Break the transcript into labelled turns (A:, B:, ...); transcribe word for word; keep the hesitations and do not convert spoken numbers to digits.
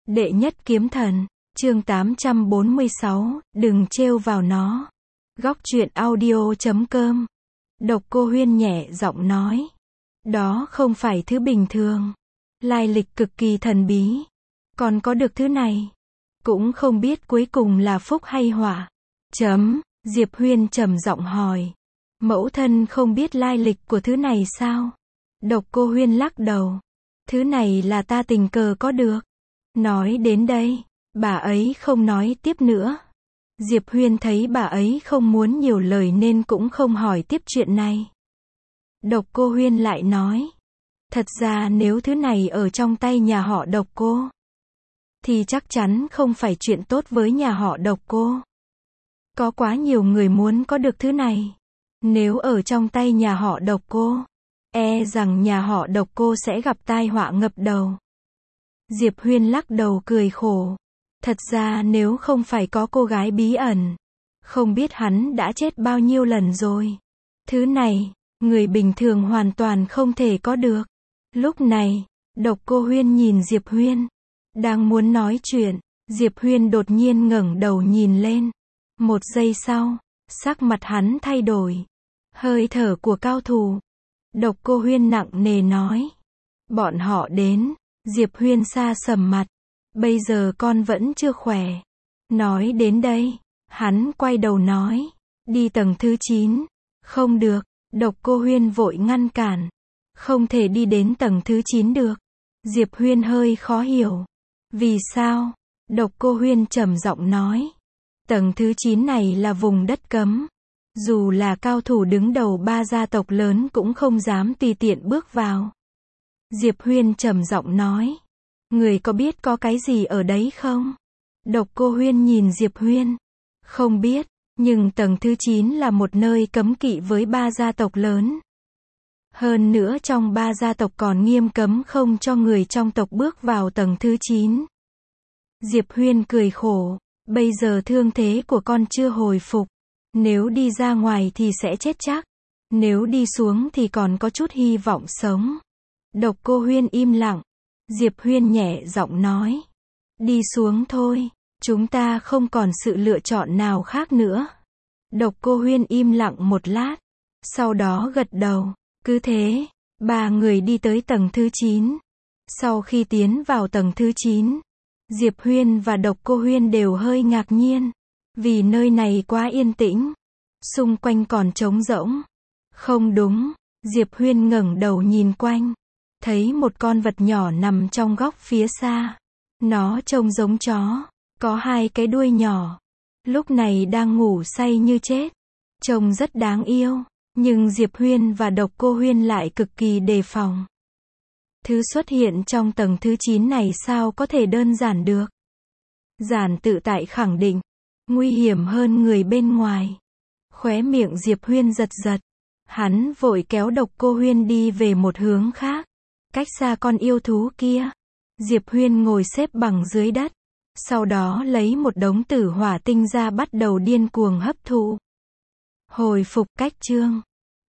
A: Đệ nhất kiếm thần, chương tám trăm bốn mươi sáu, đừng trêu vào nó. Góc truyện audio chấm com. Độc Cô Huyên nhẹ giọng nói. Đó không phải thứ bình thường. Lai lịch cực kỳ thần bí. Còn có được thứ này. Cũng không biết cuối cùng là phúc hay họa. Chấm, Diệp Huyên trầm giọng hỏi. Mẫu thân không biết lai lịch của thứ này sao? Độc Cô Huyên lắc đầu. Thứ này là ta tình cờ có được. Nói đến đây, bà ấy không nói tiếp nữa. Diệp Huyên thấy bà ấy không muốn nhiều lời nên cũng không hỏi tiếp chuyện này. Độc Cô Huyên lại nói. Thật ra nếu thứ này ở trong tay nhà họ Độc Cô, thì chắc chắn không phải chuyện tốt với nhà họ Độc Cô. Có quá nhiều người muốn có được thứ này. Nếu ở trong tay nhà họ Độc Cô, e rằng nhà họ Độc Cô sẽ gặp tai họa ngập đầu. Diệp Huyên lắc đầu cười khổ. Thật ra nếu không phải có cô gái bí ẩn, không biết hắn đã chết bao nhiêu lần rồi. Thứ này, người bình thường hoàn toàn không thể có được. Lúc này, Độc Cô Huyên nhìn Diệp Huyên. Đang muốn nói chuyện, Diệp Huyên đột nhiên ngẩng đầu nhìn lên. Một giây sau, sắc mặt hắn thay đổi. Hơi thở của cao thủ. Độc Cô Huyên nặng nề nói. Bọn họ đến. Diệp Huyên sa sầm mặt. Bây giờ con vẫn chưa khỏe. Nói đến đây, hắn quay đầu nói. Đi tầng thứ chín. Không được. Độc Cô Huyên vội ngăn cản. Không thể đi đến tầng thứ chín được. Diệp Huyên hơi khó hiểu. Vì sao? Độc Cô Huyên trầm giọng nói. Tầng thứ chín này là vùng đất cấm. Dù là cao thủ đứng đầu ba gia tộc lớn cũng không dám tùy tiện bước vào. Diệp Huyên trầm giọng nói. Người có biết có cái gì ở đấy không? Độc Cô Huyên nhìn Diệp Huyên. Không biết, nhưng tầng thứ chín là một nơi cấm kỵ với ba gia tộc lớn. Hơn nữa trong ba gia tộc còn nghiêm cấm không cho người trong tộc bước vào tầng thứ chín. Diệp Huyên cười khổ. Bây giờ thương thế của con chưa hồi phục. Nếu đi ra ngoài thì sẽ chết chắc. Nếu đi xuống thì còn có chút hy vọng sống. Độc Cô Huyên im lặng. Diệp Huyên nhẹ giọng nói. Đi xuống thôi. Chúng ta không còn sự lựa chọn nào khác nữa. Độc Cô Huyên im lặng một lát. Sau đó gật đầu. Cứ thế, ba người đi tới tầng thứ chín. Sau khi tiến vào tầng thứ chín, Diệp Huyên và Độc Cô Huyên đều hơi ngạc nhiên. Vì nơi này quá yên tĩnh. Xung quanh còn trống rỗng. Không đúng. Diệp Huyên ngẩng đầu nhìn quanh. Thấy một con vật nhỏ nằm trong góc phía xa. Nó trông giống chó. Có hai cái đuôi nhỏ. Lúc này đang ngủ say như chết. Trông rất đáng yêu. Nhưng Diệp Huyên và Độc Cô Huyên lại cực kỳ đề phòng. Thứ xuất hiện trong tầng thứ chín này sao có thể đơn giản được. Giản tự tại khẳng định. Nguy hiểm hơn người bên ngoài. Khóe miệng Diệp Huyên giật giật. Hắn vội kéo Độc Cô Huyên đi về một hướng khác. Cách xa con yêu thú kia. Diệp Huyên ngồi xếp bằng dưới đất. Sau đó lấy một đống tử hỏa tinh ra bắt đầu điên cuồng hấp thụ. Hồi phục cách chương.